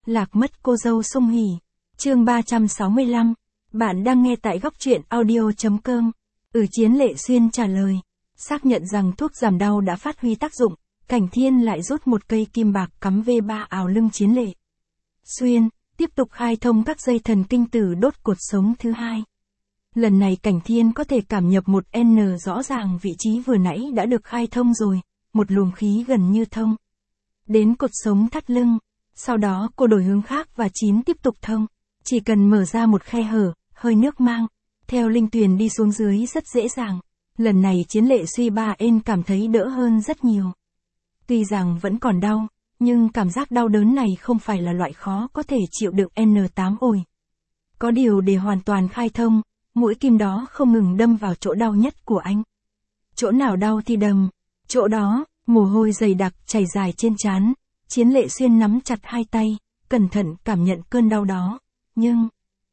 Lạc mất cô dâu Sung Hỉ. Chương 365. Bạn đang nghe tại góc truyện audio.com. Chiến Lệ Xuyên trả lời. Xác nhận rằng thuốc giảm đau đã phát huy tác dụng, Cảnh Thiên lại rút một cây kim bạc cắm V3 ào lưng Chiến Lệ Xuyên, tiếp tục khai thông các dây thần kinh từ đốt cột sống thứ hai. Lần này Cảnh Thiên có thể cảm nhập một N rõ ràng vị trí vừa nãy đã được khai thông rồi, một luồng khí gần như thông đến cột sống thắt lưng. Sau đó cô đổi hướng khác và 9 tiếp tục thông. Chỉ cần mở ra một khe hở, hơi nước mang theo linh tuyền đi xuống dưới rất dễ dàng. Lần này Chiến Lệ Suy Ba En cảm thấy đỡ hơn rất nhiều. Tuy rằng vẫn còn đau, nhưng cảm giác đau đớn này không phải là loại khó có thể chịu đựng N8 ồi. Có điều để hoàn toàn khai thông, mũi kim đó không ngừng đâm vào chỗ đau nhất của anh. Chỗ nào đau thì đâm chỗ đó, mồ hôi dày đặc chảy dài trên trán. Chiến Lệ Xuyên nắm chặt hai tay, cẩn thận cảm nhận cơn đau đó, nhưng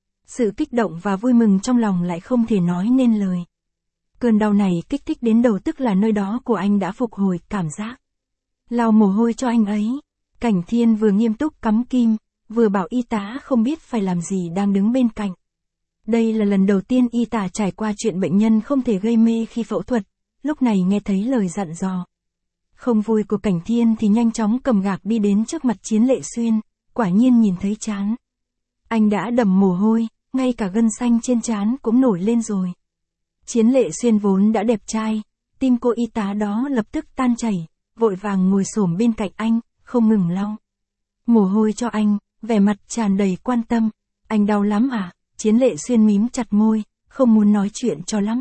sự kích động và vui mừng trong lòng lại không thể nói nên lời. Cơn đau này kích thích đến đầu, tức là nơi đó của anh đã phục hồi cảm giác. Lau mồ hôi cho anh ấy. Cảnh Thiên vừa nghiêm túc cắm kim, vừa bảo y tá không biết phải làm gì đang đứng bên cạnh. Đây là lần đầu tiên y tá trải qua chuyện bệnh nhân không thể gây mê khi phẫu thuật, lúc này nghe thấy lời dặn dò không vui của Cảnh Thiên thì nhanh chóng cầm gạc đi đến trước mặt Chiến Lệ Xuyên, quả nhiên nhìn thấy trán anh đã đầm mồ hôi, ngay cả gân xanh trên trán cũng nổi lên rồi. Chiến Lệ Xuyên vốn đã đẹp trai, tim cô y tá đó lập tức tan chảy, vội vàng ngồi xổm bên cạnh anh, không ngừng lau mồ hôi cho anh, vẻ mặt tràn đầy quan tâm. Anh đau lắm à? Chiến Lệ Xuyên mím chặt môi, không muốn nói chuyện cho lắm.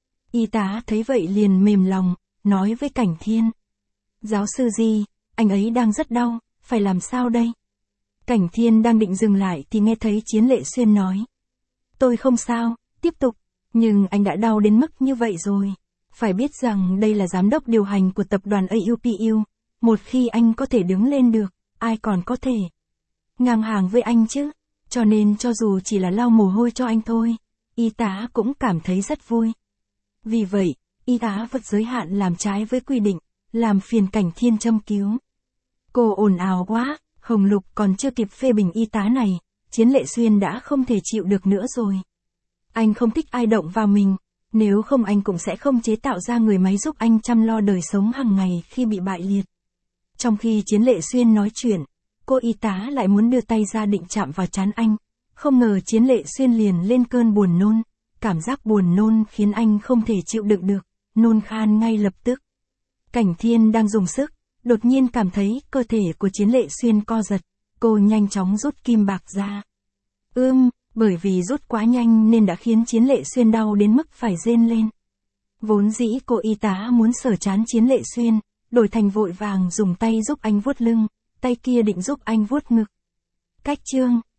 Y tá thấy vậy liền mềm lòng, nói với Cảnh Thiên. Giáo sư Di, anh ấy đang rất đau, phải làm sao đây? Cảnh Thiên đang định dừng lại thì nghe thấy Chiến Lệ Xuyên nói. Tôi không sao, tiếp tục, nhưng anh đã đau đến mức như vậy rồi. Phải biết rằng đây là giám đốc điều hành của tập đoàn AUPU, một khi anh có thể đứng lên được, ai còn có thể ngang hàng với anh chứ? Cho nên cho dù chỉ là lau mồ hôi cho anh thôi, y tá cũng cảm thấy rất vui. Vì vậy, y tá vượt giới hạn làm trái với quy định, làm phiền Cảnh Thiên châm cứu. Cô ồn ào quá, Hồng Lục còn chưa kịp phê bình y tá này, Chiến Lệ Xuyên đã không thể chịu được nữa rồi. Anh không thích ai động vào mình, nếu không anh cũng sẽ không chế tạo ra người máy giúp anh chăm lo đời sống hàng ngày khi bị bại liệt. Trong khi Chiến Lệ Xuyên nói chuyện, cô y tá lại muốn đưa tay ra định chạm vào trán anh, không ngờ Chiến Lệ Xuyên liền lên cơn buồn nôn, cảm giác buồn nôn khiến anh không thể chịu đựng được, nôn khan ngay lập tức. Cảnh Thiên đang dùng sức, đột nhiên cảm thấy cơ thể của Chiến Lệ Xuyên co giật, cô nhanh chóng rút kim bạc ra. Bởi vì rút quá nhanh nên đã khiến Chiến Lệ Xuyên đau đến mức phải rên lên. Vốn dĩ cô y tá muốn sờ trán Chiến Lệ Xuyên, đổi thành vội vàng dùng tay giúp anh vuốt lưng, tay kia định giúp anh vuốt ngực. Cách chương